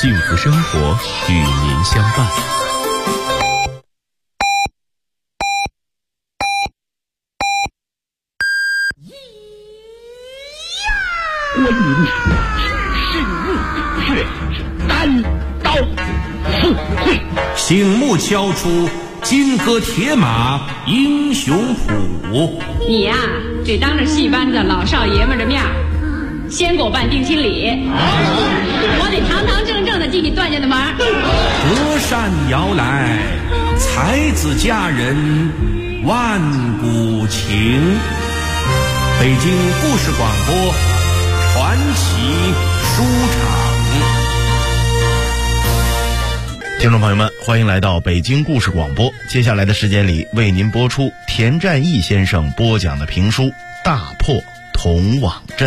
幸福生活与您相伴。 关云是怒血单刀赴会， 醒目敲出金戈铁马英雄谱。 你呀，得当着戏班子老少爷们的面先给我办定亲礼，我得堂堂正正的进你段家的门。 隔山遥来，才子佳人万古情。北京故事广播传奇书场。 听众朋友们，欢迎来到北京故事广播。接下来的时间里，为您播出田占义先生播讲的评书《大破铜网阵》。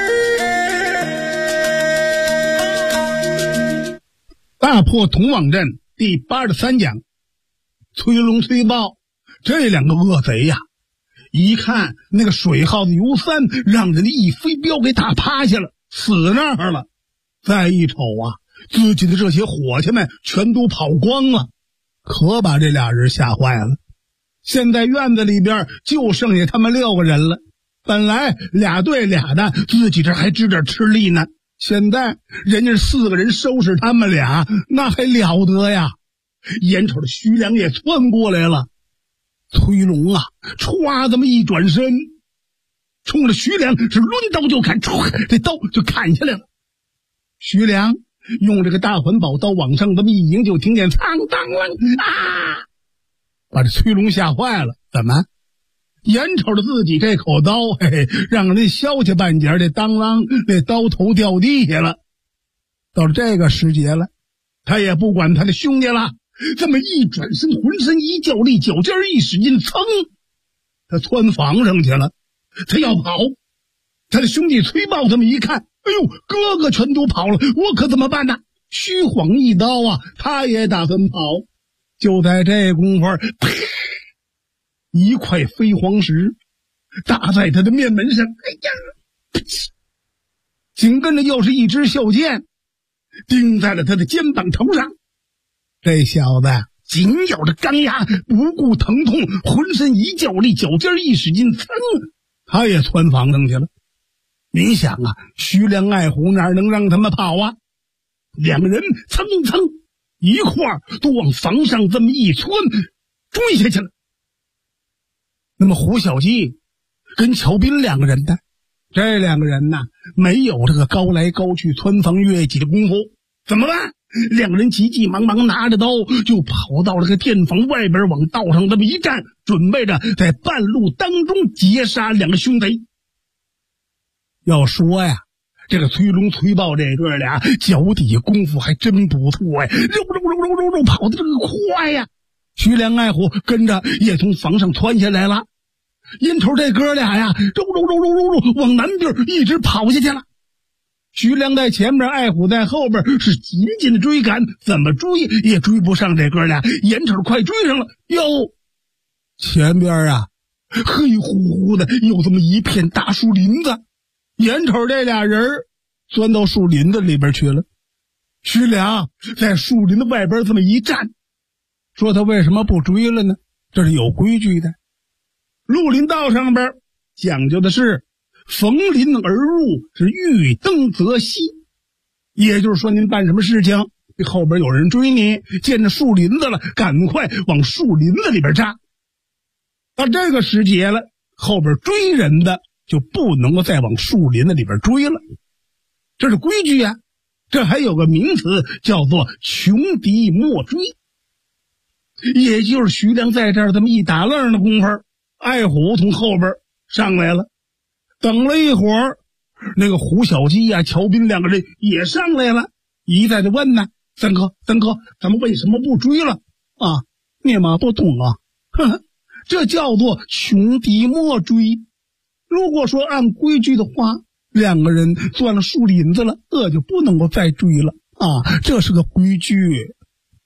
大破铜网阵第83讲，崔龙、崔豹这两个恶贼呀，一看那个水耗子尤三让人家一飞镖给打趴下了，死那儿了。再一瞅啊，自己的这些伙计们全都跑光了，可把这俩人吓坏了。现在院子里边就剩下他们6个人了，本来俩对俩的，自己这还知点吃力呢，现在人家4个人收拾他们俩，那还了得呀。眼瞅着徐良也窜过来了，崔龙啊歘这么一转身，冲着徐良是抡刀就砍，这刀就砍下来了。徐良用这个大环宝刀往上这么一迎，就听见苍当啷啊，把这崔龙吓坏了。怎么眼瞅着自己这口刀，嘿嘿，让人削下半截，这当啷那刀头掉地下了。到了这个时节了，他也不管他的兄弟了，这么一转身，浑身一较力，脚尖一使劲，噌，他窜房上去了。他要跑，他的兄弟崔豹这么一看，哎呦，哥哥全都跑了，我可怎么办呢？虚晃一刀啊，他也打算跑。就在这功夫，啪，一块飞黄石打在他的面门上，哎呀，紧跟着又是一支袖箭钉在了他的肩膀头上。这小子紧咬着钢牙，不顾疼痛，浑身一较力，脚尖一使劲，噌，他也窜房上去了。你想啊，徐良、爱虎哪能让他们跑啊？两个人蹭蹭一块儿都往房上这么一窜，追下去了。那么胡小鸡跟乔斌两个人呢，这两个人呢，没有这个高来高去窜房越脊的功夫，怎么办？两个人急急忙忙拿着刀就跑到了个店房外边，往道上这么一站，准备着在半路当中截杀两个凶贼。要说呀，这个崔龙、崔豹这哥俩脚底下功夫还真不错呀，肉跑的这个快呀。徐良、爱虎跟着也从房上窜下来了，眼瞅这哥俩呀，肉往南边一直跑下去了。徐良在前面，爱虎在后边，是紧紧的追赶，怎么追也追不上这哥俩，眼瞅着快追上了，哟，前边啊黑乎乎的有这么一片大树林子，眼瞅这俩人钻到树林子里边去了。徐良在树林的外边这么一站，说他为什么不追了呢？这是有规矩的，绿林道上边讲究的是逢林而入，是欲登则息。也就是说，您办什么事情，后边有人追你，见着树林子了，赶快往树林子里边扎。到这个时节了，后边追人的就不能够再往树林子里边追了，这是规矩啊。这还有个名词叫做穷敌莫追。也就是徐良在这儿这么一打愣的功夫，爱虎从后边上来了。等了一会儿，那个胡小鸡呀、乔斌两个人也上来了，一再的问呢：“三哥，咱们为什么不追了啊？你们不懂啊？这叫做穷敌莫追。如果说按规矩的话，两个人钻了树林子了，就不能够再追了啊，这是个规矩。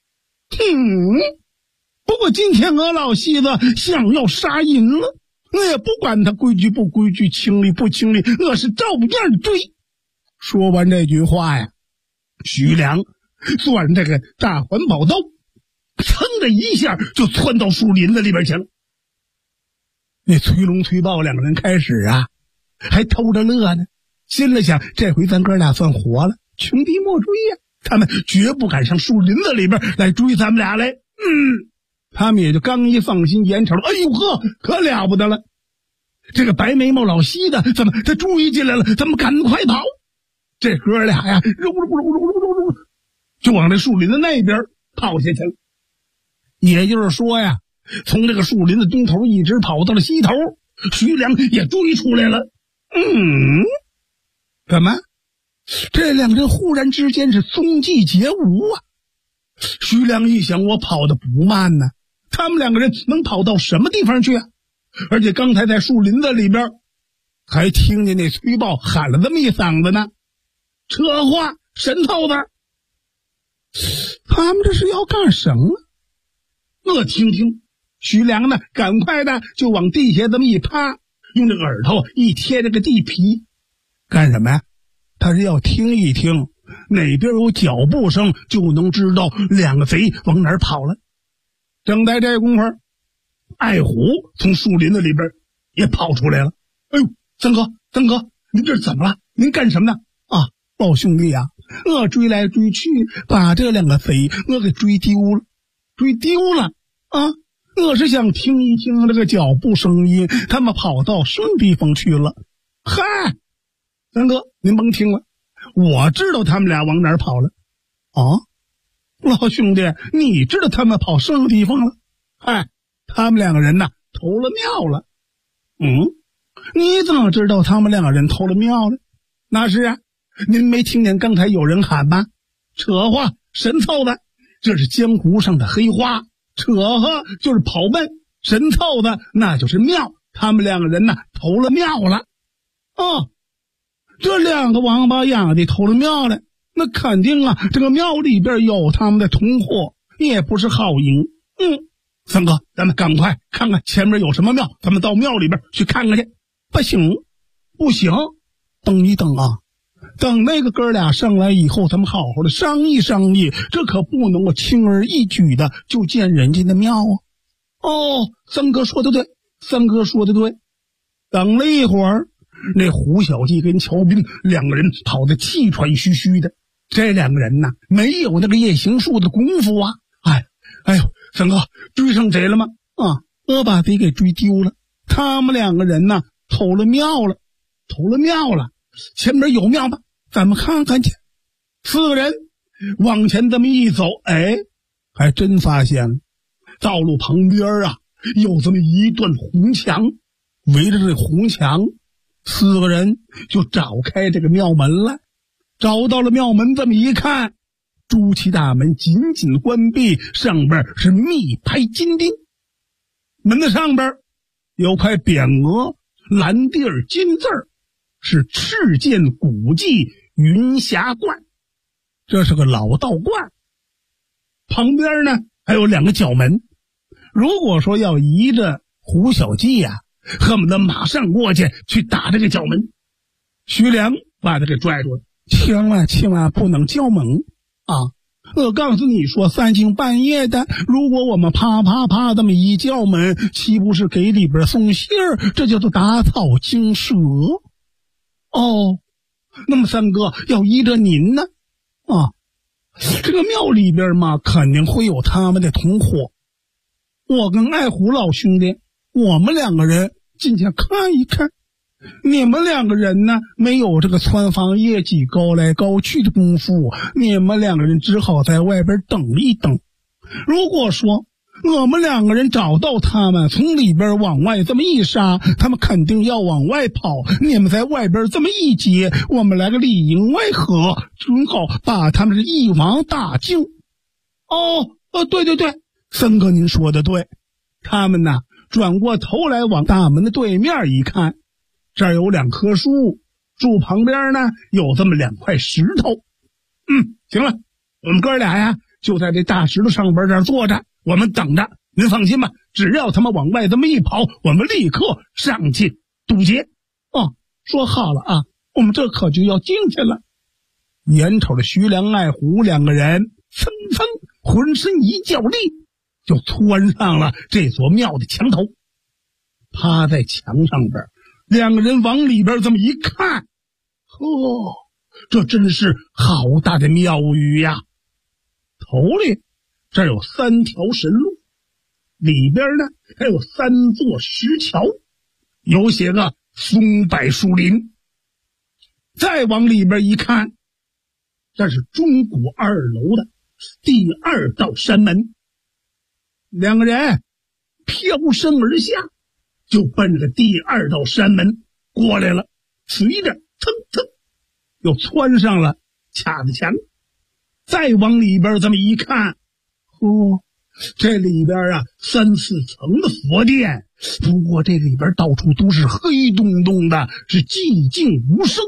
不过今天我老西子想要杀人了，我也不管他规矩不规矩，情理不情理，我是照样追。说完这句话呀，徐良攥这个大环宝刀，噌的一下就窜到树林子里边去了。那崔龙崔豹两个人开始啊还偷着乐呢，心里想这回咱哥俩算活了，穷敌莫追呀，他们绝不敢上树林子里边来追咱们俩来。他们也就刚一放心，眼瞅着，哎呦呵，可了不得了，这个白眉毛老西的怎么他追进来了，咱们赶快跑。这哥俩呀揉就往这树林子那边跑下去了。也就是说呀，从这个树林子东头一直跑到了西头，徐良也追出来了。怎么这两人忽然之间是踪迹皆无啊？徐良一想，我跑得不慢呢，他们两个人能跑到什么地方去啊？而且刚才在树林子里边还听见那崔豹喊了这么一嗓子呢，扯话神头子，他们这是要干什么？听听，徐良呢赶快的就往地下这么一趴，用这个耳朵一贴这个地皮，干什么呀？他是要听一听哪边有脚步声，就能知道两个贼往哪儿跑了。正在这功夫，爱虎从树林子里边也跑出来了。哎呦，三哥，您这怎么了？您干什么呢？啊，老兄弟啊，我追来追去，把这两个贼我给追丢了啊！我是想听一听这个脚步声音，他们跑到什么地方去了？嗨，三哥，您甭听了，我知道他们俩往哪儿跑了。啊，老兄弟，你知道他们跑什么地方了？嗨，他们两个人呢投了庙了。你怎么知道他们两个人投了庙了？那是啊，您没听见刚才有人喊吗？扯话神凑的，这是江湖上的黑话。扯话就是跑奔，神凑的那就是庙，他们两个人呢投了庙了。这两个王八养的投了庙了，那肯定啊，这个庙里边有他们的同伙，也不是好赢。三哥，咱们赶快看看前面有什么庙，咱们到庙里边去看看去。不行，等一等啊，等那个哥俩上来以后，咱们好好的商议商议，这可不能够轻而易举的就建人家的庙啊。三哥说的对。等了一会儿，那胡小弟跟乔斌两个人跑得气喘吁吁的，这两个人呢没有那个夜行术的功夫啊。哎呦，三哥，追上贼了吗？我把贼给追丢了。他们两个人呢投了庙了。前面有庙吗？咱们看看去。四个人往前这么一走，还真发现道路旁边啊有这么一段红墙，围着这红墙，四个人就找开这个庙门了。找到了庙门，这么一看，朱漆大门紧紧关闭，上边是密拍金钉，门的上边有块匾额，蓝地儿金字儿，是赤剑古迹云霞观，这是个老道观。旁边呢还有两个角门，如果说要依着胡小记啊，恨不得马上过去打这个角门。徐良把他给拽住了，千万不能叫门啊！我告诉你说，三更半夜的，如果我们啪这么一叫门，岂不是给里边送信儿？这叫做打草惊蛇。那么三哥要依着您呢？这个庙里边嘛，肯定会有他们的同伙。我跟爱虎老兄弟，我们两个人进去看一看。你们两个人呢，没有这个窜房业绩高来高去的功夫，你们两个人只好在外边等一等。如果说我们两个人找到他们，从里边往外这么一杀，他们肯定要往外跑，你们在外边这么一截，我们来个里应外合，正好把他们是一网打尽。对，三哥您说的对。他们呢转过头来往大门的对面一看，这儿有两棵树，树旁边呢有这么两块石头。行了，我们哥俩呀就在这大石头上边这儿坐着，我们等着。您放心吧，只要他们往外这么一跑，我们立刻上去堵截。说好了啊，我们这可就要进去了。 眼瞅着徐良、爱虎两个人蹭蹭浑身一较力，就窜上了这所庙的墙头。趴在墙上边，两个人往里边这么一看，呵，这真是好大的庙宇呀！头里这有3条神路，里边呢还有3座石桥，有些个松柏树林。再往里边一看，这是钟鼓2楼的第2道山门。两个人飘身而下，就奔着第2道山门过来了，随着蹭蹭又窜上了卡子墙。再往里边这么一看，这里边啊3、4层的佛殿，不过这里边到处都是黑洞洞的，是寂静无声。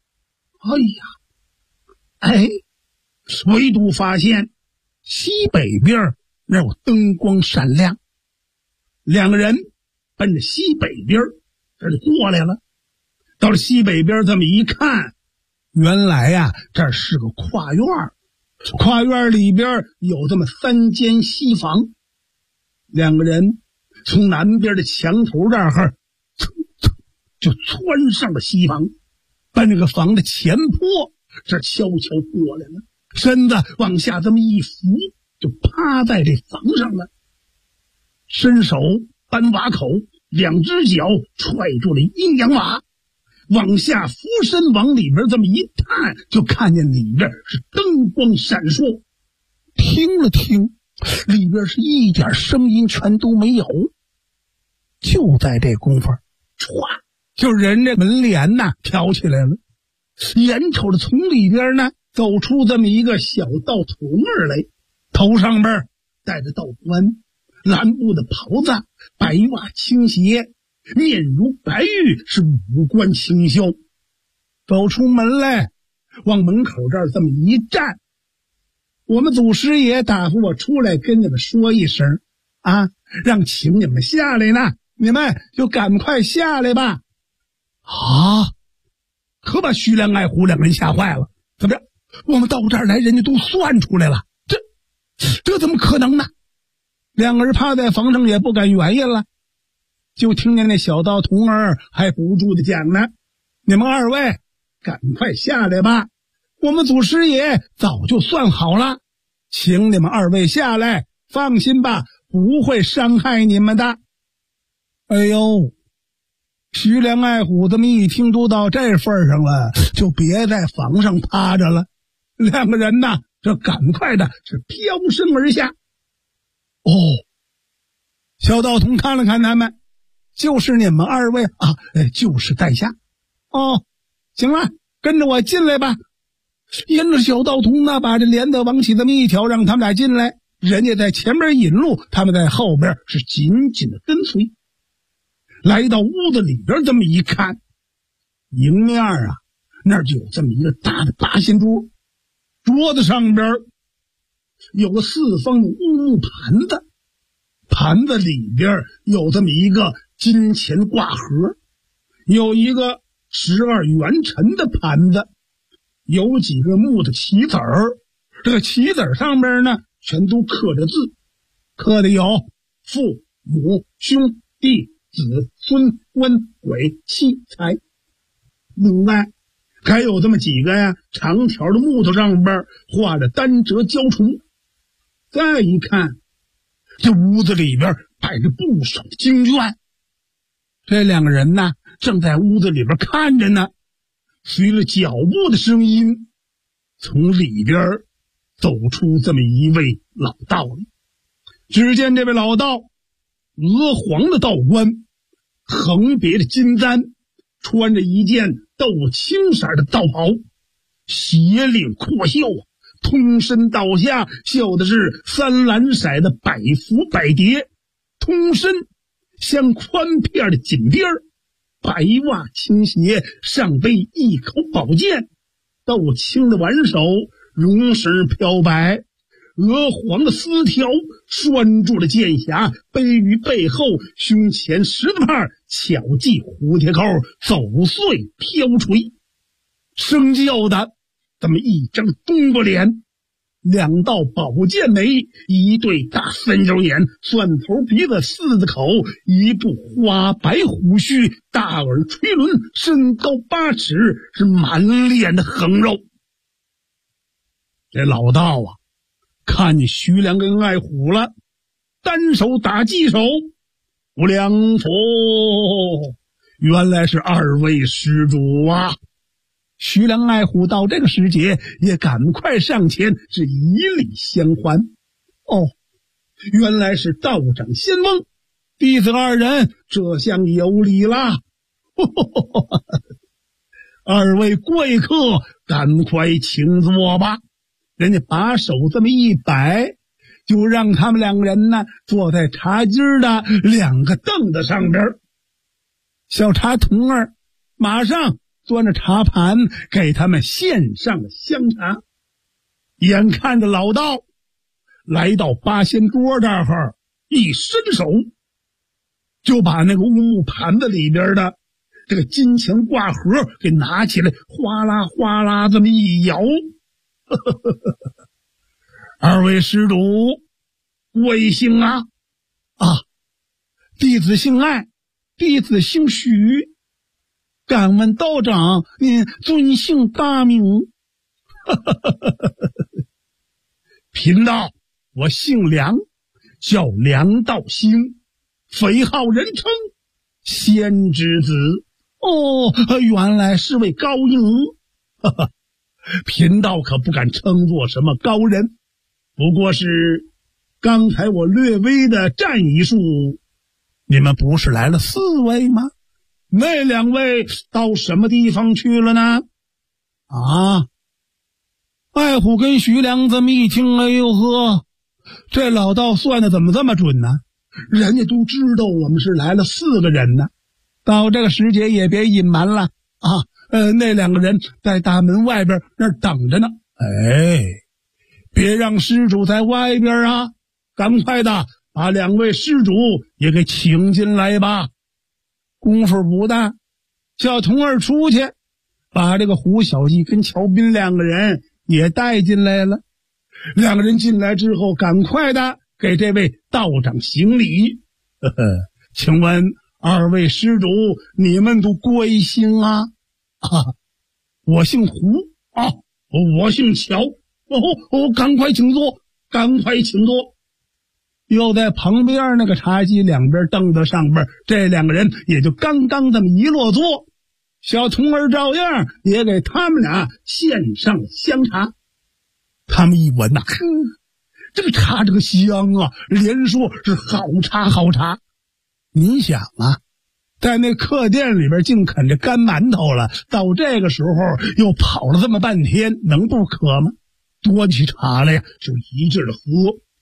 唯独发现西北边那有灯光闪亮。两个人奔着西北边这就过来了。到了西北边这么一看，原来呀这是个跨院，跨院里边有这么3间西房。两个人从南边的墙头这儿就窜上了西房，奔那个房的前坡这悄悄过来了，身子往下这么一扶，就趴在这房上了。伸手搬瓦口，2只脚踹住了阴阳瓦，往下俯身往里边这么一探，就看见里边是灯光闪烁。听了听，里边是一点声音全都没有。就在这功夫，唰，就人这门帘呐挑起来了，眼瞅着从里边呢走出这么一个小道童儿来，头上边戴着道冠，蓝布的袍子，白袜青鞋，面如白玉，是五官清秀。走出门来，往门口这儿这么一站，我们祖师爷打发我出来跟你们说一声啊，让请你们下来呢，你们就赶快下来吧。可把徐良、爱虎两个人吓坏了。怎么着？我们到这儿来，人家都算出来了，这怎么可能呢？两个人趴在房上也不敢原因了，就听见那小道童儿还不住的讲呢：“你们2位赶快下来吧，我们祖师爷早就算好了，请你们2位下来，放心吧，不会伤害你们的。”哎呦，徐良、爱虎这么一听都到这份上了，就别在房上趴着了。两个人呐，这赶快的是飘身而下。小道童看了看他们，就是你们2位啊，就是在下。行了，跟着我进来吧。沿着小道童呢，把这帘子往起这么一挑，让他们俩进来。人家在前边引路，他们在后边是紧紧的跟随。来到屋子里边这么一看，迎面啊那儿就有这么一个大的八仙桌，桌子上边有个4方的乌木盘子，盘子里边有这么一个金钱挂盒，有一个12元辰的盘子，有几个木的棋子儿，这个棋子上边呢全都刻着字，刻的有父母兄弟子孙官鬼妻财。另外还有这么几个呀长条的木头上边画着单折交虫。再一看，这屋子里边摆着不少的经卷。这两个人呢正在屋子里边看着呢，随着脚步的声音，从里边走出这么一位老道来。只见这位老道鹅黄的道冠，横别的金簪，穿着一件豆青色的道袍，斜领阔袖，通身到下绣的是3蓝色的百幅百蝶，通身镶宽片的锦边，白袜青鞋，上背一口宝剑，豆青的挽手，绒绳飘摆，鹅黄的丝条拴住了剑匣，背于背后，胸前十字帕巧系蝴蝶扣，走穗飘垂。生叫的这么一张冬瓜脸，2道宝剑眉，一对大三角眼，蒜头鼻子四字口，一部花白胡须，大耳垂轮，身高8尺，是满脸的横肉。这老道啊，看见徐良跟爱虎了，单手打鸡手。无量佛，原来是2位施主啊！徐良爱虎到这个时节也赶快上前，是以礼相还。哦，原来是道长仙翁，弟子2人这厢有礼啦。2位贵客，赶快请坐吧。人家把手这么一摆，就让他们2个人呢坐在茶几的2个凳子上边。小茶童儿马上端着茶盘给他们献上了香茶。眼看着老道来到八仙桌这儿，一伸手就把那个乌木盘子里边的这个金钱挂盒给拿起来，哗啦哗啦这么一摇。2位施主贵姓啊？弟子姓艾，弟子姓许。敢问道长，您尊姓大名？贫道我姓梁，叫梁道兴，匪号人称仙之子。哦，原来是位高英。贫道可不敢称作什么高人，不过是刚才我略微的战一术。你们不是来了4位吗？那2位到什么地方去了呢？爱虎跟徐良这么一听，哎呦呵，这老道算的怎么这么准呢？人家都知道我们是来了4个人呢。到这个时节也别隐瞒了那2个人在大门外边那儿等着呢。别让施主在外边啊，赶快的把2位施主也给请进来吧。功夫不大，小童儿出去把这个胡小弟跟乔斌2个人也带进来了。2个人进来之后，赶快的给这位道长行礼。请问2位施主，你们都贵姓啊？我姓胡我姓乔。赶快请坐，赶快请坐。又在旁边那个茶几2边凳子上边，这2个人也就刚刚这么一落座，小童儿照样也给他们俩献上了香茶。他们一闻这个茶这个香啊，连说是好茶好茶。你想在那客店里边净啃着干馒头了，到这个时候又跑了这么半天，能不渴吗？端起茶来呀，就一劲的喝。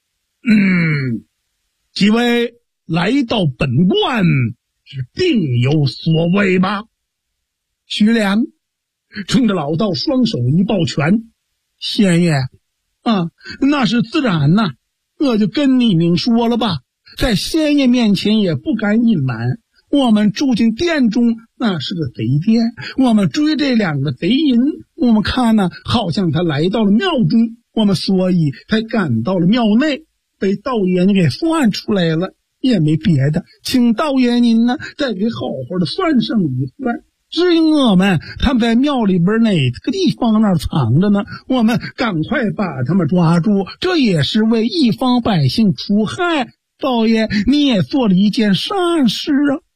几位来到本观是定有所谓吧？徐良冲着老道双手一抱拳，仙爷那是自然呐，我就跟你明说了吧，在仙爷面前也不敢隐瞒，我们住进店中那是个贼店，我们追这2个贼人，我们看好像他来到了庙中，我们所以才赶到了庙内，被道爷您给算出来了，也没别的，请道爷您再给好好的算上一算。至于我们他们在庙里边哪个地方那儿藏着呢，我们赶快把他们抓住，这也是为一方百姓除害。道爷你也做了一件善事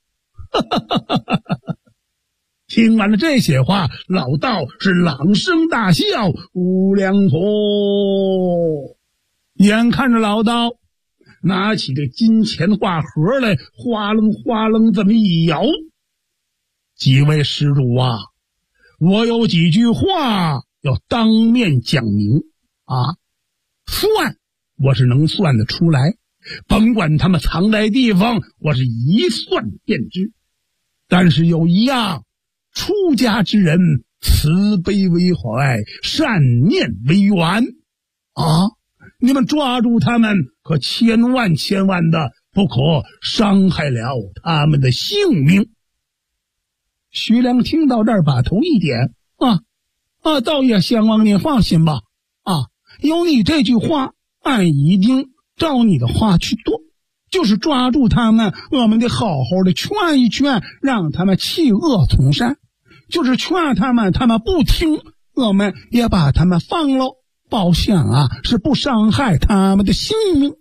听完了这些话，老道是朗声大笑。无量佛眼看着老道拿起这金钱挂盒来，哗楞哗楞这么一摇。几位施主我有几句话要当面讲明算我是能算得出来，甭管他们藏在地方，我是一算便知。但是有一样，出家之人慈悲为怀，善念为源你们抓住他们可千万的不可伤害了他们的性命。徐良听到这儿把头一点道爷先王您放心吧，有你这句话，俺一定照你的话去做，就是抓住他们，我们得好好的劝一劝，让他们弃恶从善，就是劝他们不听，我们也把他们放了，保险是不伤害他们的性命。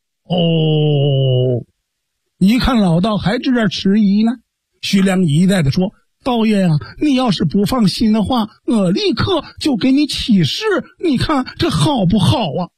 一看老道还在这迟疑呢，徐良一再的说，道爷你要是不放心的话，我立刻就给你起誓，你看这好不好啊？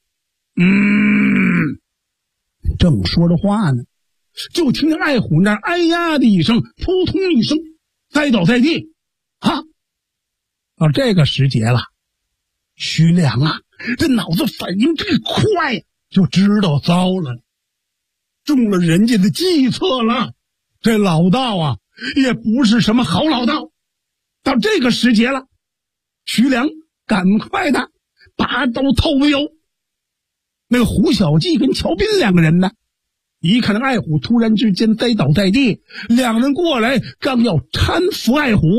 正说着话呢，就听见爱虎那哎呀的一声，扑通一声栽倒在地。到这个时节了，徐良这脑子反应这快呀，就知道糟了，中了人家的计策了。这老道也不是什么好老道。到这个时节了，徐良赶快的拔刀投镖。那个胡小记跟乔斌两个人呢，一看那爱虎突然之间栽倒在地，两人过来刚要搀扶爱虎，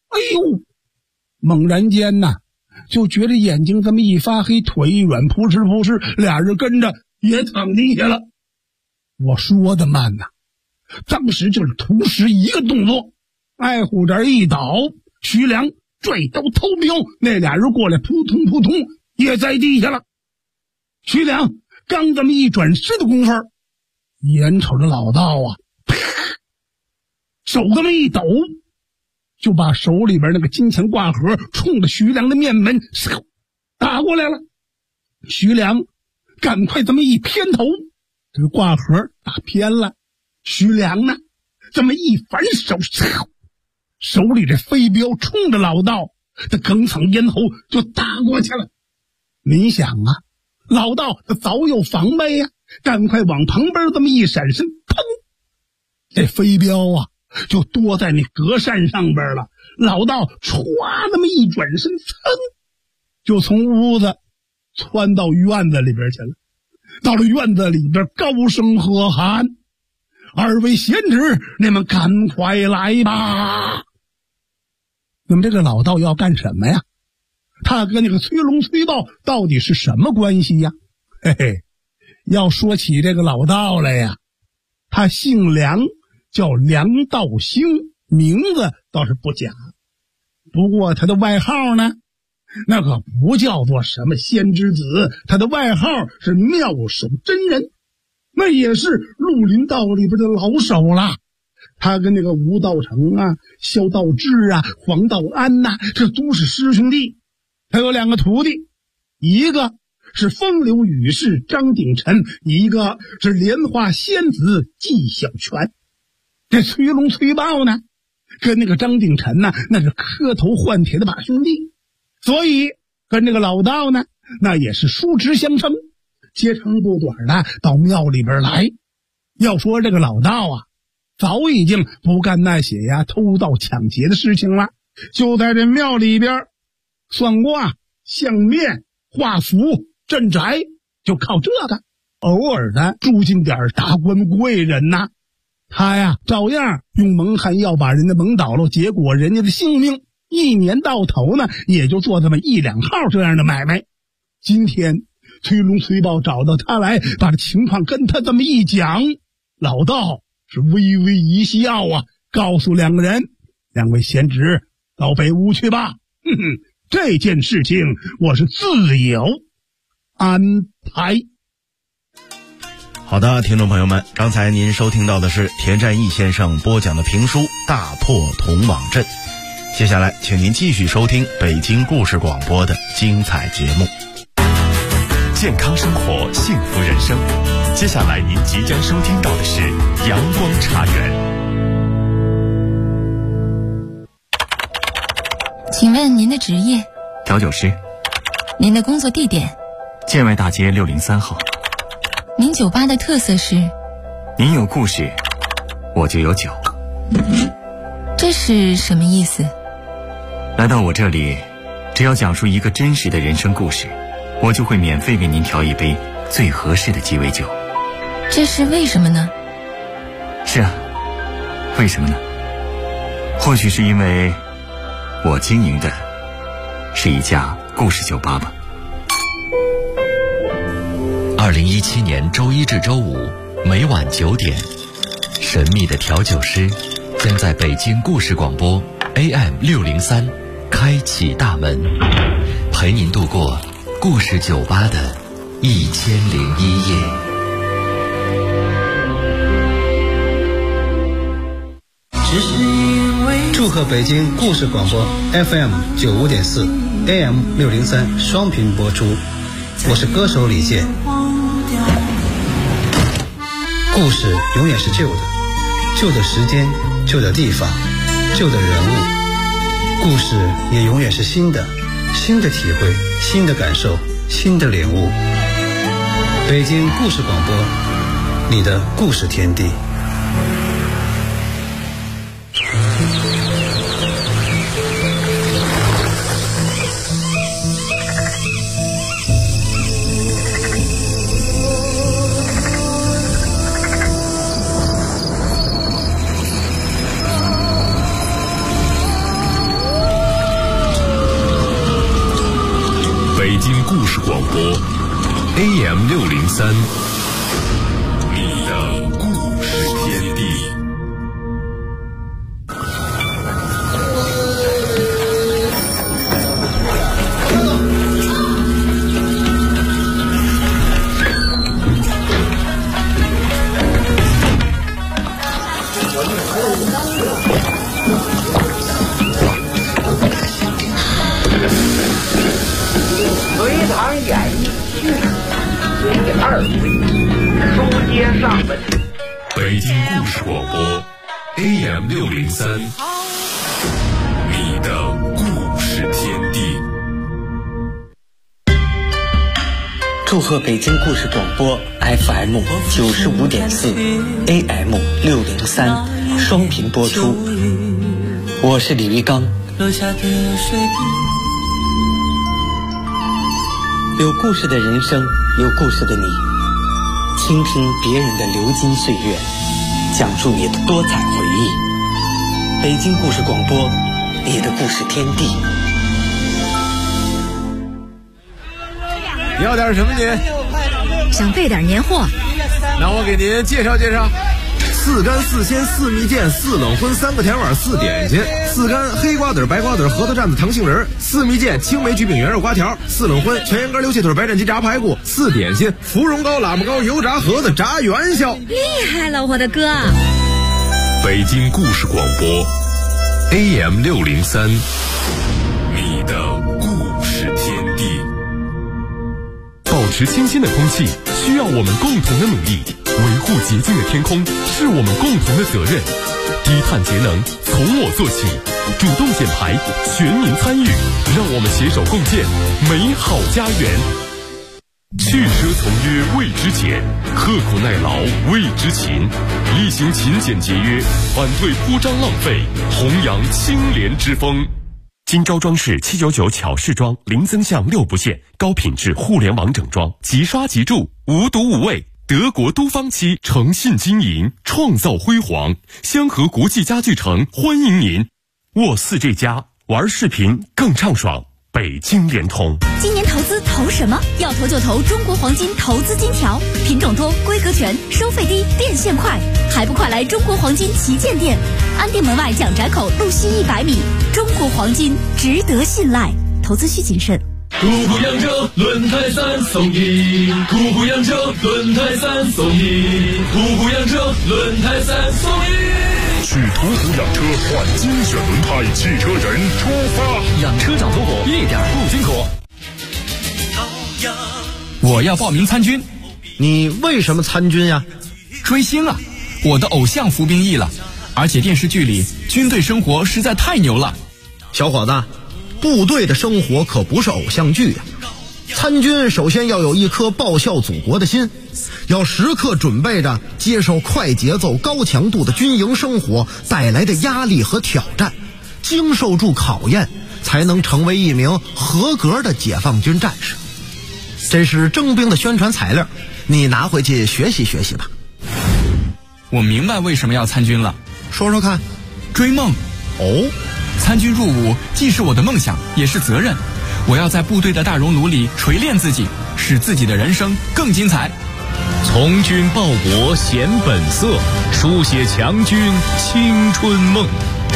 猛然间就觉得眼睛这么一发黑，腿一软，扑哧扑哧，俩人跟着也躺地下了。我说的慢当时就是同时一个动作，爱虎这一倒，徐良拽刀投镖，那俩人过来扑通扑通也在地下了。徐良刚这么一转身的功夫，眼瞅着老道手这么一抖，就把手里边那个金钱挂盒冲着徐良的面门打过来了。徐良赶快这么一偏头，这个挂盒打偏了。徐良呢这么一反手，手里这飞镖冲着老道的哽嗓咽喉就打过去了。你想老道他早有防备赶快往旁边这么一闪身，砰，这飞镖就多在那隔扇上边了。老道歘那么一转身，噌，就从屋子窜到院子里边去了。到了院子里边，高声喝喊，二位贤侄，你们赶快来吧。那么这个老道要干什么呀？他跟那个崔龙崔豹到底是什么关系呀？要说起这个老道来呀，他姓梁，叫梁道兴，名字倒是不假。不过他的外号呢，那可不叫做什么仙之子，他的外号是妙手真人，那也是绿林道里边的老手了。他跟那个吴道成萧道志黄道安这都是师兄弟。他有两个徒弟，一个是风流雨士张鼎臣，一个是莲花仙子纪晓泉。这崔龙崔豹呢，跟那个张鼎臣那是磕头换铁的把兄弟，所以跟这个老道呢，那也是叔侄相称。接长不短的到庙里边来。要说这个老道早已经不干那些偷盗抢劫的事情了，就在这庙里边算卦、相面、画符、镇宅，就靠这个。偶尔的住进点达官贵人他照样用蒙汗药把人家蒙倒了，结果人家的性命一年到头呢也就做这么一两号这样的买卖。今天崔龙崔豹找到他来，把这情况跟他这么一讲，老道是微微一笑告诉两个人，两位贤侄到北屋去吧，这件事情我是自有安排。 好的，听众朋友们，刚才您收听到的是田占义先生播讲的评书《大破铜网阵》，接下来请您继续收听北京故事广播的精彩节目。 健康生活，幸福人生。接下来您即将收听到的是阳光茶园。 请问您的职业？ 调酒师。 您的工作地点？ 建外大街603号。 您酒吧的特色是？ 您有故事，我就有酒。 这是什么意思？ 来到我这里，只要讲述一个真实的人生故事，我就会免费为您调一杯最合适的鸡尾酒。 这是为什么呢？ 是为什么呢？或许是因为我经营的是一家故事酒吧吧。 2017年周一至周五每晚9点，神秘的调酒师将在北京故事广播 AM603开启大门，陪您度过故事酒吧的1001夜。 祝贺北京故事广播 FM95.4 AM603 双频播出，我是歌手李健。故事永远是旧的，旧的时间，旧的地方，旧的人物。故事也永远是新的，新的体会，新的感受，新的领悟。北京故事广播，你的故事天地。 北京故事广播 AM603，你的故事天地。 隋唐演义第2回，书接上文。 北京故事广播 AM603，你的故事天地。 祝贺北京故事广播 FM95.4 AM603 双频播出，我是李玉刚。有故事的人生，有故事的你，倾听别人的流金岁月，讲述你的多彩回忆。北京故事广播，你的故事天地。 要点什么您？ 想备点年货。 那我给您介绍介绍。4干4鲜4蜜饯4冷荤3个甜碗4点心，4干黑瓜子白瓜子核桃蘸子糖杏仁，4蜜饯青梅菊饼圆肉瓜条，4冷荤全羊肝溜切腿白斩鸡炸排骨，4点心芙蓉糕喇嘛糕油炸盒子炸元宵。 厉害了，我的哥！ 北京故事广播 AM603，你的故事天地。保持清新的空气需要我们共同的努力，维护洁净的天空是我们共同的责任。低碳节能从我做起，主动减排，全民参与，让我们携手共建美好家园。去奢从约谓之俭，刻苦耐劳谓之勤，厉行勤俭节约，反对铺张浪费，弘扬清廉之风。金招装饰799巧饰装，零增项6不限，高品质互联网整装，即刷即住，无毒无味。德国都方漆诚信经营，创造辉煌。香河国际家具城欢迎您。沃4这家，玩视频更畅爽。北京联通。 今年投资投什么？要投就投中国黄金投资金条，品种多，规格全，收费低，变现快，还不快来中国黄金旗舰店，安定门外蒋宅口路西100米。中国黄金值得信赖，投资需谨慎。 途虎扬州轮胎3送1，途虎扬州轮胎3送1，途虎扬州轮胎3送1。 去途虎养车换精选轮胎，汽车人出发。 养车找途虎，一点不辛苦。我要报名参军。 你为什么参军呀？ 追星啊！我的偶像服兵役了，而且电视剧里军队生活实在太牛了。 小伙子，部队的生活可不是偶像剧呀。参军首先要有一颗报效祖国的心，要时刻准备着接受快节奏高强度的军营生活带来的压力和挑战，经受住考验，才能成为一名合格的解放军战士。这是征兵的宣传材料，你拿回去学习学习吧。 我明白为什么要参军了， 说说看。 追梦。 哦， 参军入伍既是我的梦想，也是责任。 我要在部队的大熔炉里锤炼自己，使自己的人生更精彩。 从军报国显本色，书写强军青春梦。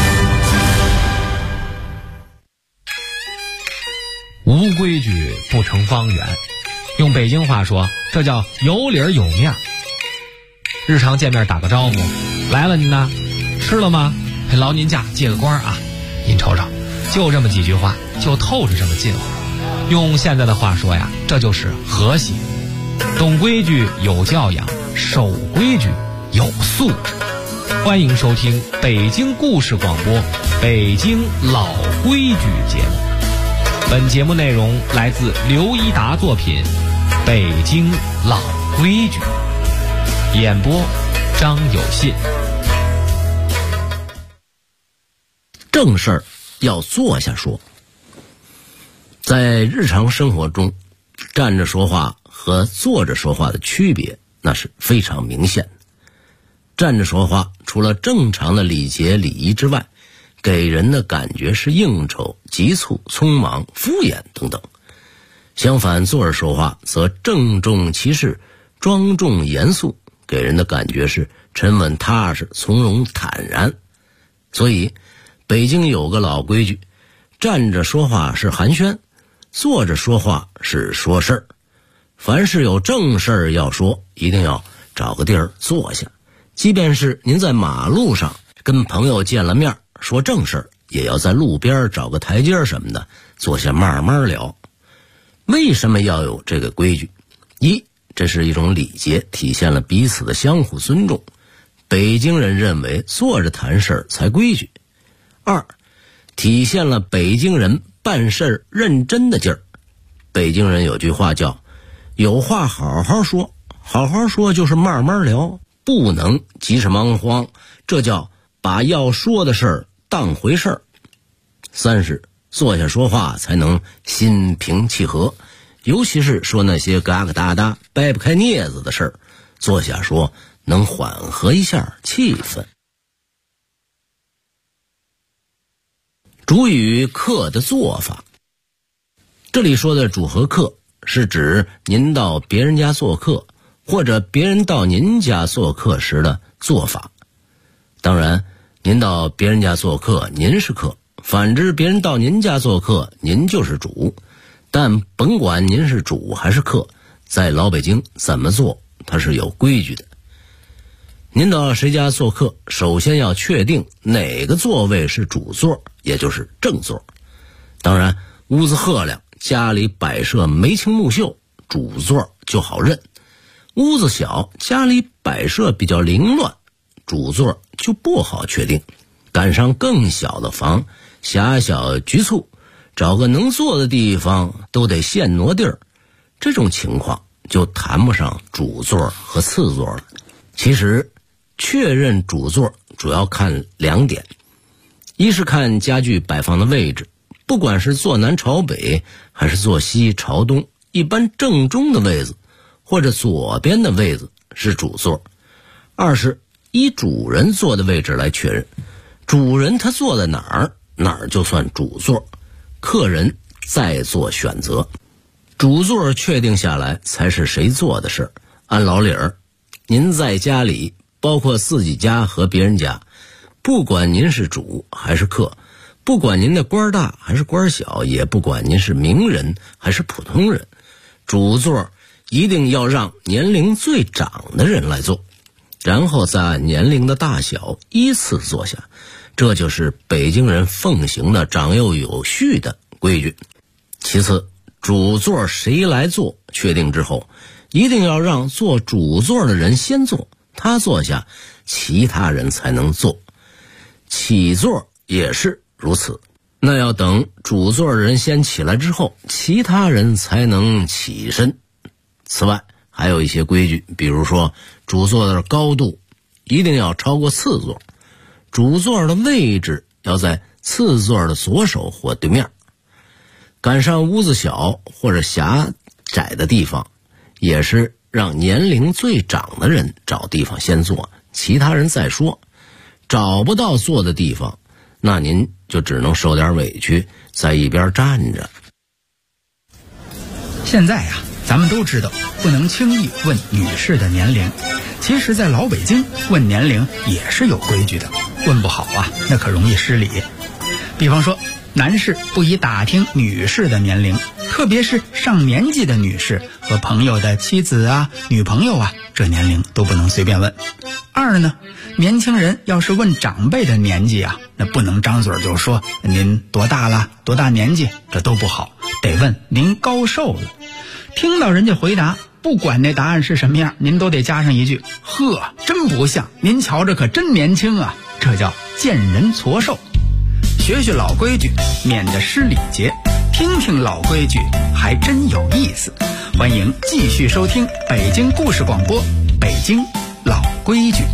无规矩不成方圆，用北京话说，这叫有理儿有面。日常见面打个招呼，来了您呢，吃了吗？劳您驾借个光啊！您瞅瞅，就这么几句话，就透着这么近乎。用现在的话说呀，这就是和谐。懂规矩有教养，守规矩有素质。欢迎收听北京故事广播《北京老规矩》节目。本节目内容来自刘一达作品《北京老规矩》，演播张有信。 正事儿要坐下说。在日常生活中，站着说话和坐着说话的区别那是非常明显的。站着说话除了正常的礼节礼仪之外，给人的感觉是应酬、急促、匆忙、敷衍等等。相反，坐着说话则郑重其事、庄重严肃，给人的感觉是沉稳踏实、从容坦然。所以北京有个老规矩，站着说话是寒暄，坐着说话是说事儿。凡是有正事儿要说，一定要找个地儿坐下。即便是您在马路上跟朋友见了面说正事儿，也要在路边找个台阶什么的坐下慢慢聊。为什么要有这个规矩？一，这是一种礼节，体现了彼此的相互尊重。北京人认为坐着谈事儿才规矩。二，体现了北京人办事儿认真的劲儿。北京人有句话叫有话好好说，好好说就是慢慢聊，不能急着忙慌，这叫把要说的事儿当回事儿。三是坐下说话才能心平气和，尤其是说那些嘎嘎哒哒掰不开镊子的事儿，坐下说能缓和一下气氛。主语客的做法，这里说的主和客是指您到别人家做客，或者别人到您家做客时的做法。当然，您到别人家做客，您是客；反之，别人到您家做客，您就是主。但甭管您是主还是客，在老北京怎么做，它是有规矩的。您到谁家做客，首先要确定哪个座位是主座，也就是正座。当然，屋子赫亮，家里摆设眉清目秀，主座就好认。屋子小，家里摆设比较凌乱，主座就不好确定。赶上更小的房，狭小局促，找个能坐的地方都得现挪地儿，这种情况就谈不上主座和次座了。其实确认主座主要看两点，一是看家具摆放的位置，不管是坐南朝北还是坐西朝东，一般正中的位子或者左边的位子是主座。二是依主人坐的位置来确认，主人他坐在哪儿，哪儿就算主座，客人再做选择。主座确定下来才是谁坐的事。按老理儿，您在家里，包括自己家和别人家，不管您是主还是客，不管您的官大还是官小，也不管您是名人还是普通人，主座一定要让年龄最长的人来坐，然后再按年龄的大小依次坐下。这就是北京人奉行的长幼有序的规矩。其次，主座谁来坐确定之后，一定要让坐主座的人先坐，他坐下，其他人才能坐。起座也是如此，那要等主座的人先起来之后，其他人才能起身。此外，还有一些规矩，比如说主座的高度一定要超过次座，主座的位置要在次座的左手或对面。赶上屋子小或者狭窄的地方，也是让年龄最长的人找地方先坐，其他人再说。找不到坐的地方，那您就只能受点委屈，在一边站着。 现在呀，咱们都知道不能轻易问女士的年龄，其实在老北京问年龄也是有规矩的，问不好啊，那可容易失礼。比方说，男士不宜打听女士的年龄，特别是上年纪的女士和朋友的妻子啊、女朋友啊，这年龄都不能随便问。二呢，年轻人要是问长辈的年纪啊，那不能张嘴就说您多大了、多大年纪，这都不好，得问您高寿了。听到人家回答，不管那答案是什么样，您都得加上一句：呵，真不像，您瞧着可真年轻啊，这叫见人矬寿。学学老规矩，免得失礼节；听听老规矩，还真有意思。欢迎继续收听北京故事广播，北京老规矩。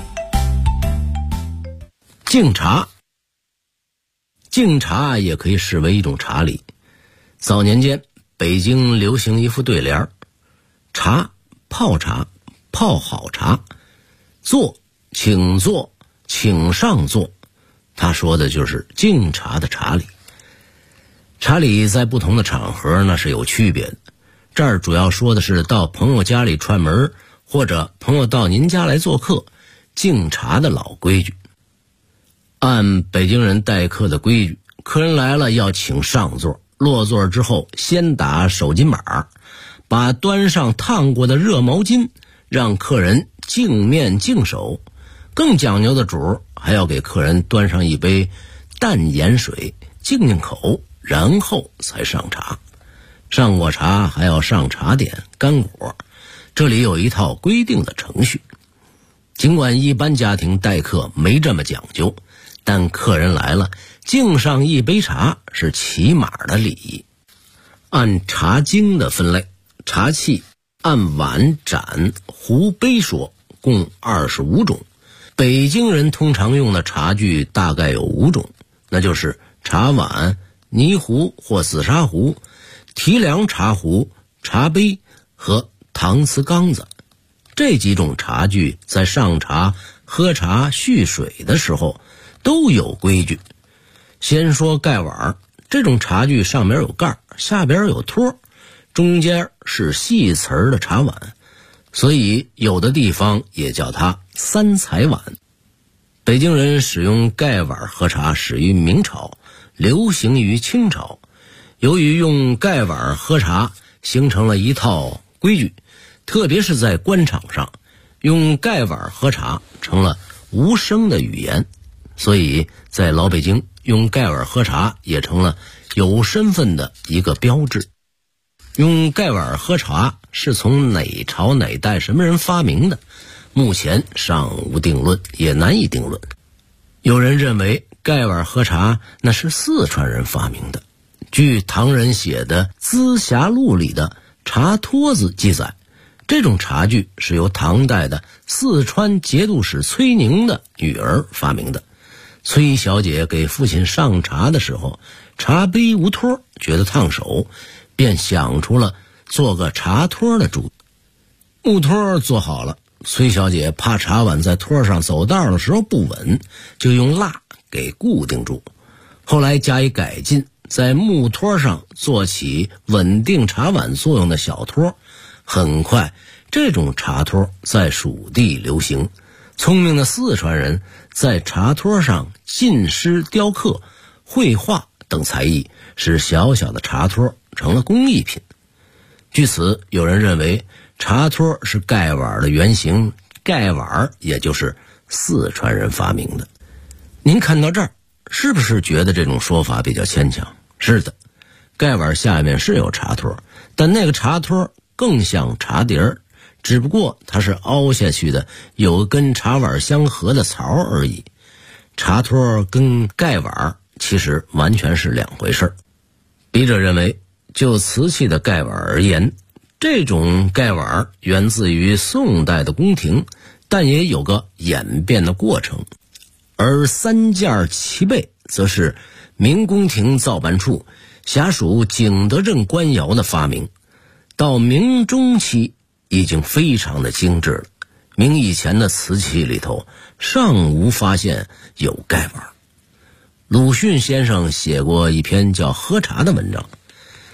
敬茶，敬茶也可以视为一种茶礼。早年间，北京流行一副对联：茶，泡茶，泡好茶；坐，请坐，请上座。他说的就是敬茶的茶礼。茶礼在不同的场合那是有区别的，这儿主要说的是到朋友家里串门，或者朋友到您家来做客，敬茶的老规矩。按北京人待客的规矩，客人来了要请上座，落座之后先打手巾板，把端上烫过的热毛巾让客人净面净手。更讲究的主还要给客人端上一杯淡盐水，净净口，然后才上茶。上过茶还要上茶点、干果，这里有一套规定的程序。尽管一般家庭待客没这么讲究，但客人来了，敬上一杯茶是起码的礼仪。按茶经的分类，茶器按碗、盏、壶、杯说，共25种。北京人通常用的茶具大概有5种，那就是茶碗、泥壶或紫砂壶、提梁茶壶、茶杯和搪瓷缸子。这几种茶具在上茶、喝茶、蓄水的时候都有规矩。先说盖碗，这种茶具上面有盖，下边有托，中间是细瓷的茶碗，所以有的地方也叫它三彩碗。北京人使用盖碗喝茶始于明朝，流行于清朝。由于用盖碗喝茶形成了一套规矩，特别是在官场上，用盖碗喝茶成了无声的语言，所以在老北京用盖碗喝茶也成了有身份的一个标志。用盖碗喝茶是从哪朝哪代什么人发明的，目前尚无定论，也难以定论。有人认为盖碗喝茶那是四川人发明的。据唐人写的《资暇录》里的茶托子记载，这种茶具是由唐代的四川节度使崔宁的女儿发明的。崔小姐给父亲上茶的时候，茶杯无托，觉得烫手，便想出了做个茶托的主意。木托做好了，崔小姐怕茶碗在托上走道的时候不稳，就用蜡给固定住。后来加以改进，在木托上做起稳定茶碗作用的小托。很快，这种茶托在蜀地流行。聪明的四川人在茶托上浸湿雕刻、绘画等才艺，使小小的茶托成了工艺品。据此，有人认为茶托是盖碗的原型，盖碗也就是四川人发明的。您看到这儿，是不是觉得这种说法比较牵强？是的，盖碗下面是有茶托，但那个茶托更像茶碟儿，只不过它是凹下去的，有跟茶碗相合的槽而已。茶托跟盖碗其实完全是两回事。笔者认为，就瓷器的盖碗而言，这种盖碗源自于宋代的宫廷，但也有个演变的过程。而三件齐备则是明宫廷造办处辖属景德镇官窑的发明，到明中期已经非常的精致了。明以前的瓷器里头尚无发现有盖碗。鲁迅先生写过一篇叫《喝茶》的文章，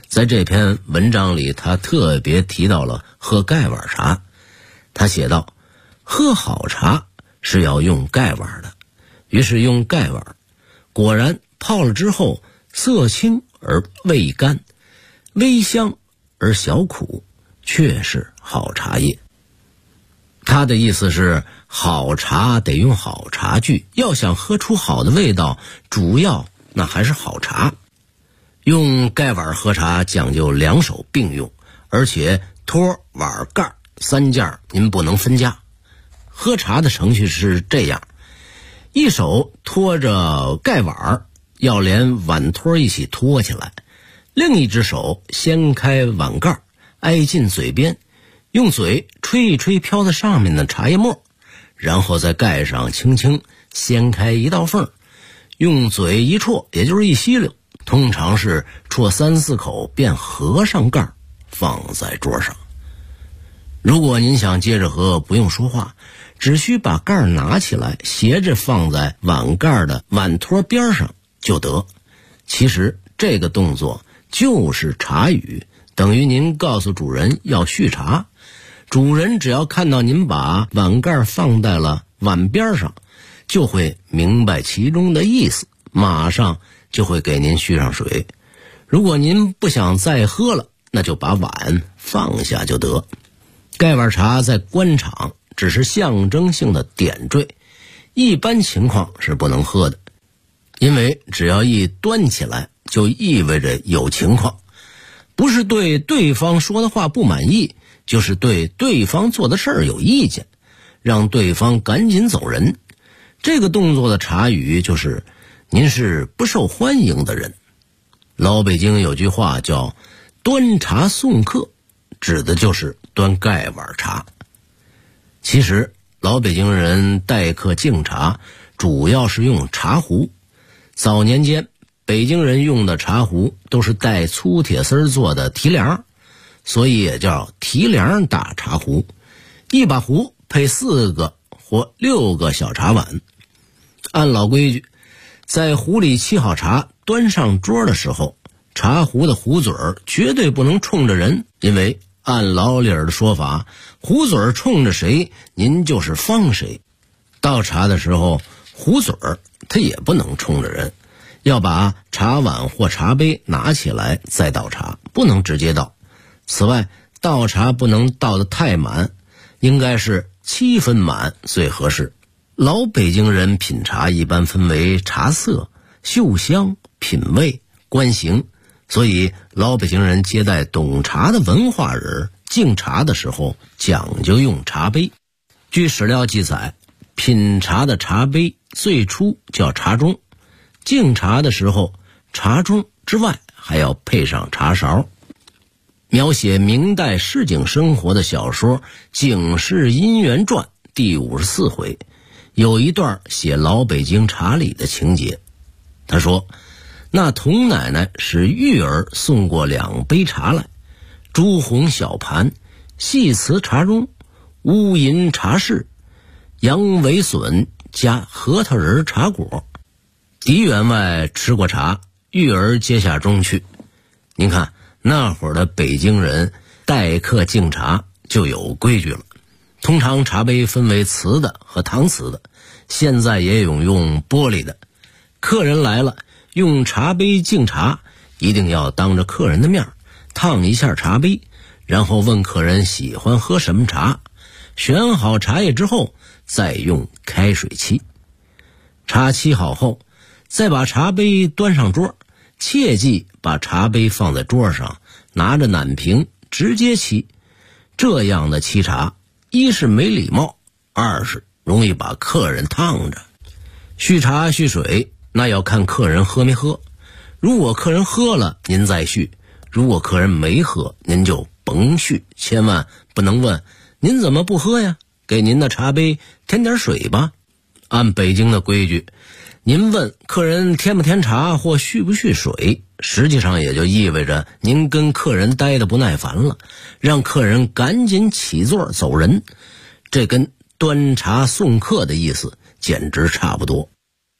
在这篇文章里，他特别提到了喝盖碗茶。他写道，喝好茶是要用盖碗的，于是用盖碗，果然泡了之后色清而味甘，微香而小苦，确是好茶叶。他的意思是，好茶得用好茶具，要想喝出好的味道，主要那还是好茶。用盖碗喝茶讲究两手并用，而且托碗盖三件您不能分家。喝茶的程序是这样，一手托着盖碗，要连碗托一起托起来，另一只手掀开碗盖，挨近嘴边，用嘴吹一吹飘在上面的茶叶沫，然后在盖上轻轻掀开一道缝，用嘴一啜，也就是一吸溜，通常是啜3、4口便合上盖，放在桌上。如果您想接着喝，不用说话，只需把盖拿起来，斜着放在碗盖的碗托边上就得。其实这个动作就是茶语，等于您告诉主人要续茶，主人只要看到您把碗盖放在了碗边上，就会明白其中的意思，马上就会给您续上水。如果您不想再喝了，那就把碗放下就得。盖碗茶在官场只是象征性的点缀，一般情况是不能喝的，因为只要一端起来就意味着有情况，不是对对方说的话不满意，就是对对方做的事儿有意见，让对方赶紧走人。这个动作的茶语就是您是不受欢迎的人。老北京有句话叫端茶送客，指的就是端盖碗茶。其实老北京人待客敬茶主要是用茶壶，早年间北京人用的茶壶都是带粗铁丝做的提梁，所以也叫提梁大茶壶，一把壶配4个或6个小茶碗。按老规矩，在壶里沏好茶端上桌的时候，茶壶的壶嘴绝对不能冲着人，因为按老理儿的说法，壶嘴冲着谁，您就是方谁。倒茶的时候，壶嘴它也不能冲着人，要把茶碗或茶杯拿起来再倒茶，不能直接倒。此外，倒茶不能倒得太满，应该是7分满最合适。老北京人品茶一般分为茶色、嗅香、品味、观形，所以老北京人接待懂茶的文化人敬茶的时候讲究用茶杯。据史料记载，品茶的茶杯最初叫茶盅，敬茶的时候茶盅之外还要配上茶勺。描写明代市井生活的小说《警世姻缘传》第54回有一段写老北京茶礼的情节。他说，那童奶奶使玉儿送过2杯茶来，朱红小盘，细瓷茶盅，乌银茶室，羊尾笋加核桃仁茶果。狄员外吃过茶，玉儿接下盅去。您看那会儿的北京人待客敬茶就有规矩了，通常茶杯分为瓷的和搪瓷的，现在也有用玻璃的。客人来了，用茶杯敬茶，一定要当着客人的面烫一下茶杯，然后问客人喜欢喝什么茶，选好茶叶之后再用开水沏。茶沏好后，再把茶杯端上桌，切记把茶杯放在桌上，拿着奶瓶直接沏。这样的沏茶，一是没礼貌，二是容易把客人烫着。续茶续水，那要看客人喝没喝。如果客人喝了，您再续；如果客人没喝，您就甭续。千万不能问您怎么不喝呀，给您的茶杯添点水吧。按北京的规矩，您问客人添不添茶或续不续水，实际上也就意味着您跟客人待得不耐烦了，让客人赶紧起座走人。这跟端茶送客的意思简直差不多。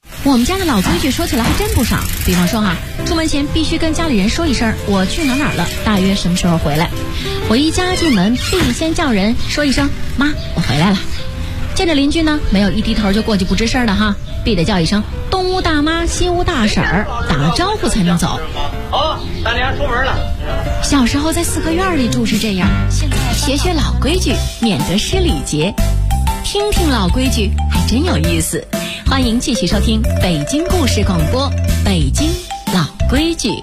我们家的老规矩说起来还真不少，比方说出门前必须跟家里人说一声我去哪儿了，大约什么时候回来。我一家进门必先叫人说一声妈，我回来了。见着邻居呢，没有一低头就过去不吱声的必得叫一声东屋大妈西屋大婶儿，打了招呼才能走。 好，大娘出门了。 小时候在四合院里住是这样，现在学学老规矩，免得失礼节。听听老规矩还真有意思。欢迎继续收听北京故事广播，北京老规矩。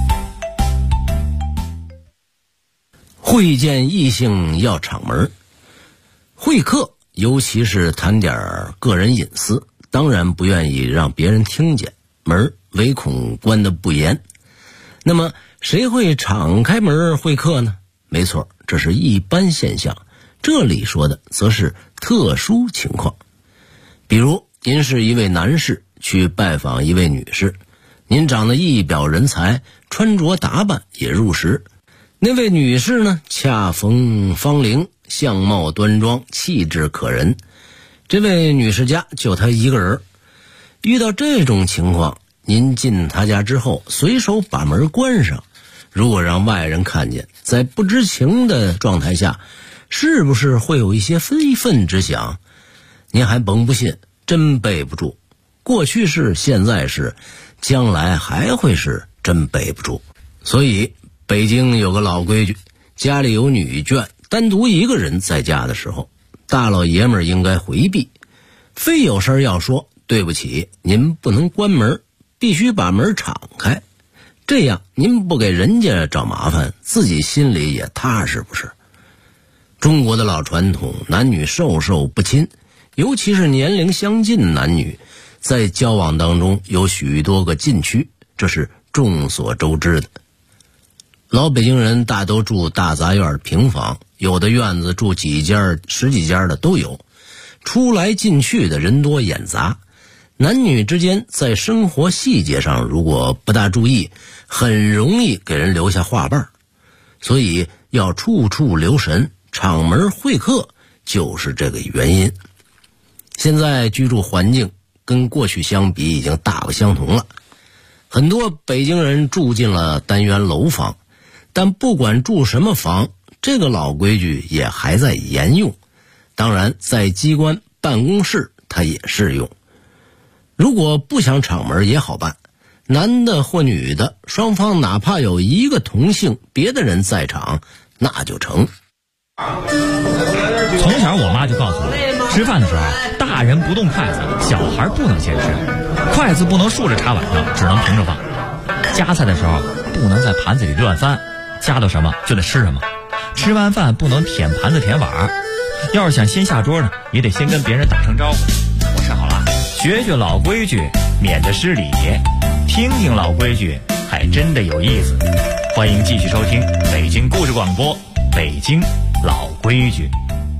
会见异性要敞门，会客尤其是谈点个人隐私，当然不愿意让别人听见，门唯恐关得不严。那么谁会敞开门会客呢？没错，这是一般现象，这里说的则是特殊情况。比如您是一位男士去拜访一位女士，您长得一表人才，穿着打扮也入时。那位女士呢，恰逢芳龄，相貌端庄，气质可人。这位女士家就她一个人。遇到这种情况，您进她家之后随手把门关上，如果让外人看见，在不知情的状态下，是不是会有一些非分之想？您还甭不信，真背不住。过去是，现在是，将来还会是，真背不住。所以北京有个老规矩，家里有女眷，单独一个人在家的时候，大老爷们应该回避，非有事要说，对不起，您不能关门，必须把门敞开，这样您不给人家找麻烦，自己心里也踏实，不是？中国的老传统，男女授受不亲，尤其是年龄相近男女，在交往当中有许多个禁区，这是众所周知的。老北京人大都住大杂院平房，有的院子住几家十几家的都有，出来进去的人多眼杂，男女之间在生活细节上如果不大注意，很容易给人留下话瓣，所以要处处留神，敞门会客就是这个原因。现在居住环境跟过去相比已经大不相同了，很多北京人住进了单元楼房，但不管住什么房，这个老规矩也还在沿用。当然在机关办公室它也适用。如果不想敞门也好办，男的或女的双方哪怕有一个同姓，别的人在场那就成。 从小我妈就告诉我，吃饭的时候大人不动筷子，小孩不能先吃，筷子不能竖着插碗上，只能平着放，夹菜的时候不能在盘子里乱翻，夹到什么就得吃什么，吃完饭不能舔盘子舔碗，要是想先下桌呢，也得先跟别人打声招呼。我说好了，学学老规矩，免得失礼，听听老规矩还真的有意思。欢迎继续收听北京故事广播，北京老规矩。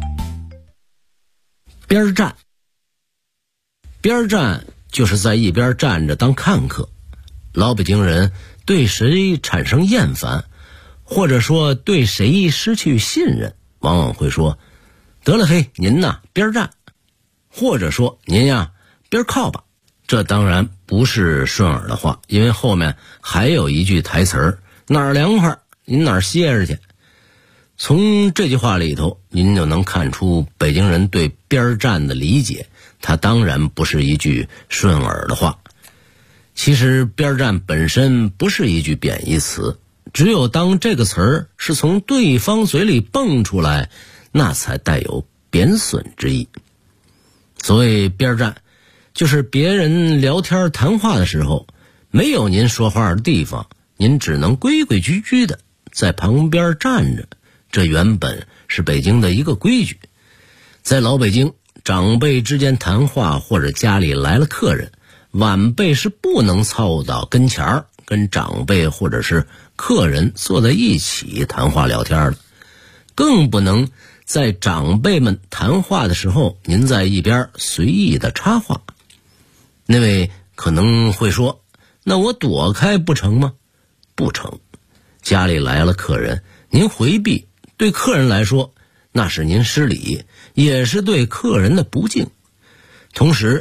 边站，边站就是在一边站着当看客。老北京人对谁产生厌烦，或者说对谁失去信任，往往会说得了嘿，您呐边站，或者说您呀边靠吧。这当然不是顺耳的话，因为后面还有一句台词儿，哪儿凉快您哪儿歇着去。从这句话里头您就能看出北京人对边站的理解，它当然不是一句顺耳的话。其实边站本身不是一句贬义词，只有当这个词儿是从对方嘴里蹦出来，那才带有贬损之意。所谓边站，就是别人聊天谈话的时候，没有您说话的地方，您只能规规矩矩的在旁边站着。这原本是北京的一个规矩。在老北京，长辈之间谈话，或者家里来了客人，晚辈是不能凑到跟前儿跟长辈或者是客人坐在一起谈话聊天的，更不能在长辈们谈话的时候您在一边随意的插话。那位可能会说，那我躲开不成吗？不成。家里来了客人，您回避，对客人来说那是您失礼，也是对客人的不敬。同时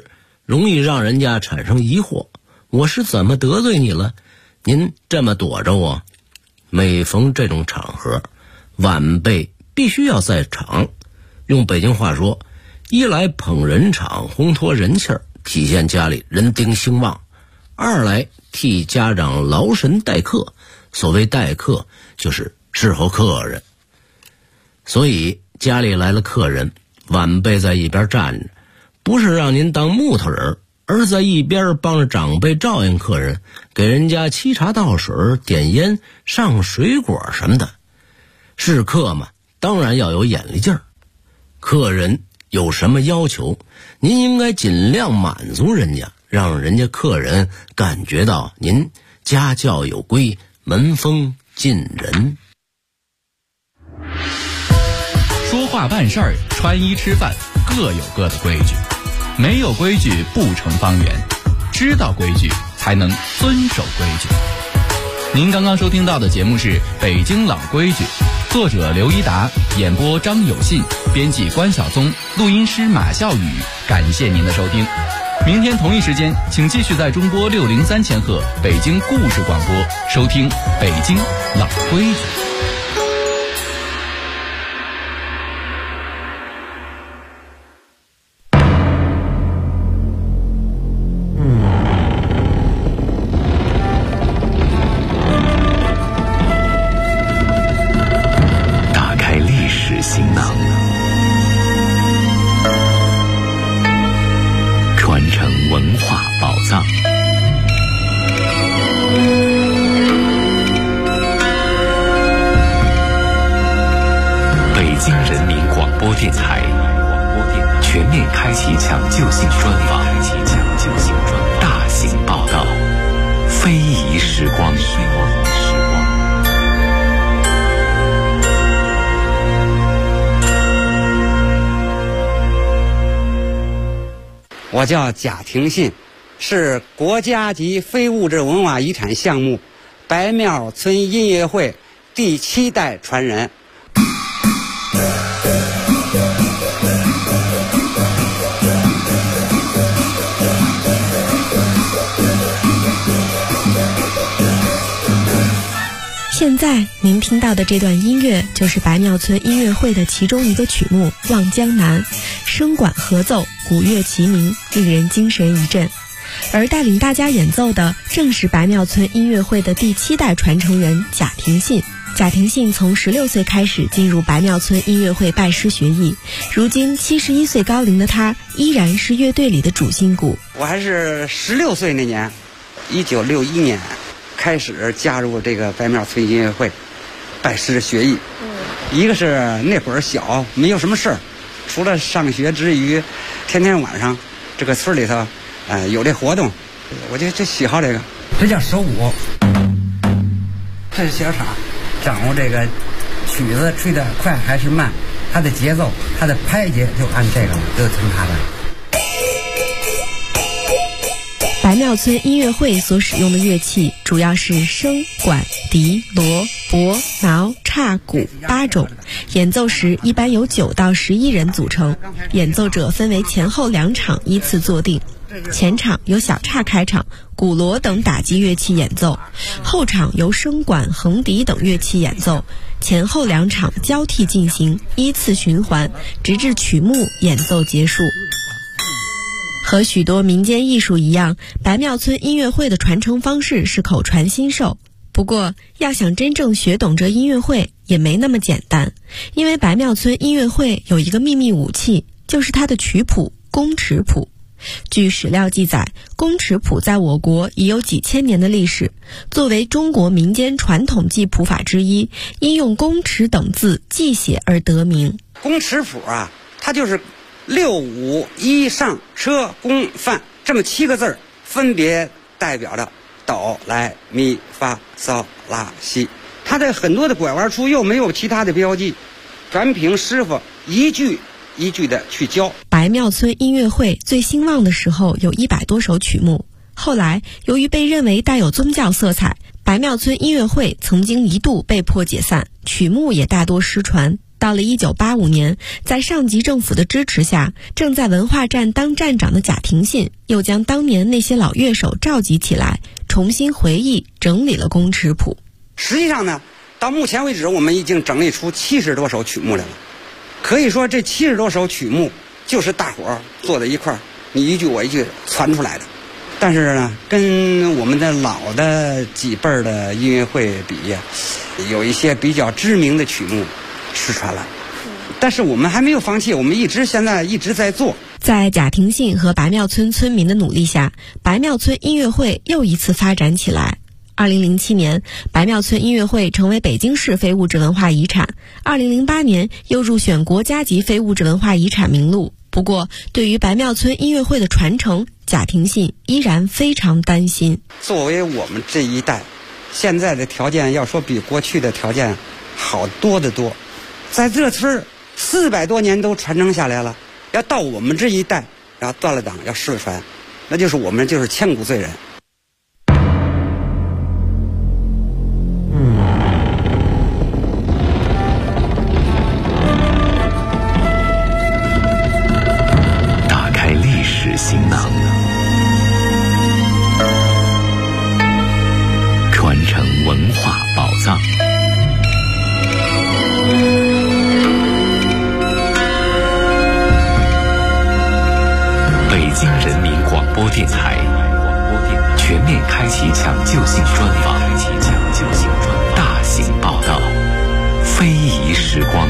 容易让人家产生疑惑，我是怎么得罪你了？您这么躲着我？每逢这种场合，晚辈必须要在场。用北京话说，一来捧人场，烘托人气儿，体现家里人丁兴旺；二来替家长劳神待客。所谓待客，就是伺候客人。所以家里来了客人，晚辈在一边站着，不是让您当木头人，而在一边帮着长辈照应客人，给人家沏茶倒水、点烟、上水果什么的。是客嘛，当然要有眼力劲儿。客人有什么要求，您应该尽量满足人家，让人家客人感觉到您家教有规，门风进人。 说话办事儿，穿衣吃饭，各有各的规矩，没有规矩不成方圆，知道规矩才能遵守规矩。您刚刚收听到的节目是《北京老规矩》，作者刘一达，演播张有信，编辑关晓松，录音师马笑宇。感谢您的收听，明天同一时间，请继续在中波603千赫北京故事广播收听《北京老规矩》。 电台全面开启抢救性专访，大型报道，非遗时光。 我叫贾廷信，是国家级非物质文化遗产项目白庙村音乐会第7代传人。 现在您听到的这段音乐就是白庙村音乐会的其中一个曲目《望江南》，声管合奏，鼓乐齐鸣，令人精神一振。而带领大家演奏的正是白庙村音乐会的第7代传承人贾廷信。贾廷信从16岁开始进入白庙村音乐会拜师学艺，如今71岁高龄的他依然是乐队里的主心骨。 我还是16岁那年，1961年开始加入这个白庙村音乐会，拜师学艺。一个是那会儿小，没有什么事儿，除了上学之余，天天晚上这个村里头，有这活动，我就喜好这个。这叫手鼓，这是小厂，掌握这个曲子吹得快还是慢，它的节奏，它的拍节就按这个了，就听它的。 白庙村音乐会所使用的乐器主要是笙、管、笛、锣、钹、挠、叉、鼓8种，演奏时一般由9到11人组成，演奏者分为前后2场依次坐定。前场由小叉开场，鼓锣等打击乐器演奏，后场由笙管、横笛等乐器演奏，前后2场交替进行，依次循环，直至曲目演奏结束。和许多民间艺术一样，白庙村音乐会的传承方式是口传心授。不过，要想真正学懂这音乐会也没那么简单，因为白庙村音乐会有一个秘密武器，就是它的曲谱宫尺谱。据史料记载，宫尺谱在我国已有几千年的历史，作为中国民间传统记谱法之一，因用宫尺等字记写而得名。 宫尺谱啊，它就是6、5、1上车宫范这么7个字，分别代表着哆来咪发嗦拉西。它的很多的拐弯处又没有其他的标记，全凭师傅一句一句的去教。 白庙村音乐会最兴旺的时候有100多首曲目，后来由于被认为带有宗教色彩，白庙村音乐会曾经一度被迫解散，曲目也大多失传。 到了1985年，在上级政府的支持下，正在文化站当站长的贾廷信又将当年那些老乐手召集起来，重新回忆整理了工尺谱。 实际上呢，到目前为止我们已经整理出70多首曲目来了。可以说这70多首曲目就是大伙儿坐在一块儿，你一句我一句传出来的。但是呢，跟我们的老的几辈儿的音乐会比，有一些比较知名的曲目失传了。但是我们还没有放弃，我们现在一直在做。 在贾廷信和白庙村村民的努力下，白庙村音乐会又一次发展起来。2007年，白庙村音乐会成为北京市非物质文化遗产。2008年又入选国家级非物质文化遗产名录。不过，对于白庙村音乐会的传承，贾廷信依然非常担心。 作为我们这一代，现在的条件要说比过去的条件好多得多。在这村400多年都传承下来了，要到我们这一代，然后断了档要失传，那就是我们就是千古罪人。 打开历史行囊，传承文化宝藏。北京人民广播电台全面开启抢救性专访，大型报道，非遗时光。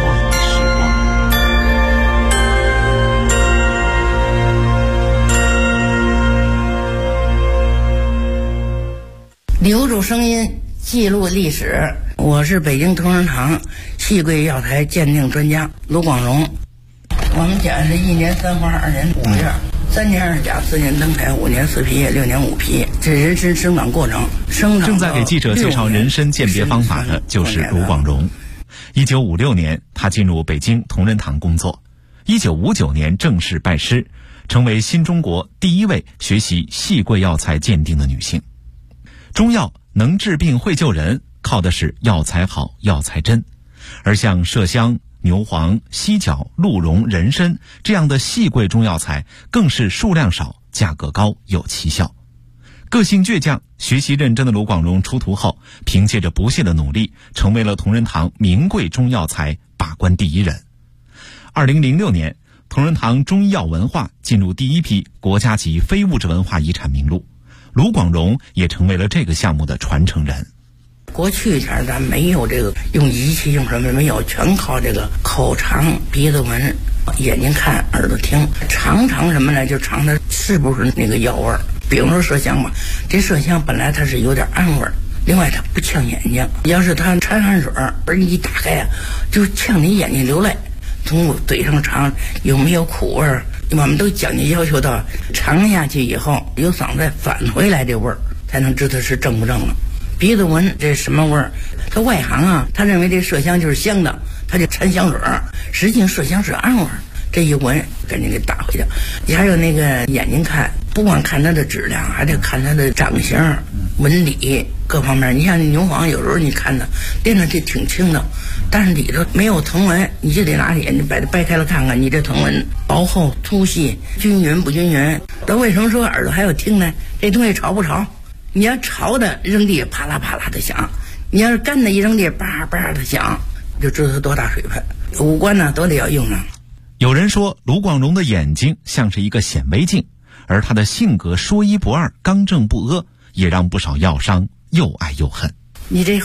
留住声音，记录历史。我是北京同仁堂戏柜药材鉴定专家卢广荣。我们讲是1年3花2年5叶，3年2甲4年登台5年4皮叶6年5皮，这人参生长过程。 正在给记者介绍人参鉴别方法的就是卢广荣。1956年，他进入北京同仁堂工作。1959年正式拜师，成为新中国第一位学习戏柜药材鉴定的女性。中药能治病会救人，靠的是药材好、药材真。而像麝香、牛黄、犀角、鹿茸、人参这样的细贵中药材，更是数量少、价格高、有奇效。个性倔强、学习认真的卢广荣出徒后，凭借着不懈的努力，成为了同仁堂名贵中药材把关第一人。2006年，同仁堂中医药文化进入第一批国家级非物质文化遗产名录，卢广荣也成为了这个项目的传承人。 过去前咱没有这个用仪器用什么没有，全靠这个口尝、鼻子闻、眼睛看、耳朵听。尝什么呢？就尝它是不是那个药味儿。比如说麝香吧，这麝香本来它是有点暗味儿，另外它不呛眼睛。要是它掺汗水而你一打开呀，就呛你眼睛流泪。从嘴上尝有没有苦味儿，我们都讲究要求到尝下去以后由嗓子返回来这味儿，才能知道是正不正了。鼻子闻这什么味儿？他外行啊，他认为这麝香就是香的，他就掺香水儿。实际上麝香是暗味儿，这一闻赶紧给打回去。你还有那个眼睛看，不光看它的质量，还得看它的长相、纹理各方面。你像牛黄，有时候你看它练的这挺轻的，但是里头没有藤纹，你就得拿眼睛把它掰开了看看，你这藤纹薄厚、粗细、均匀不均匀。那为什么说耳朵还有听呢？这东西潮不潮？你要潮的扔地啪啦啪啦的响，你要是干的一扔地叭叭的响，就知道它多大水分。五官呢都得要用上。 有人说卢广荣的眼睛像是一个显微镜，而他的性格说一不二、刚正不阿，也让不少药商又爱又恨。 你这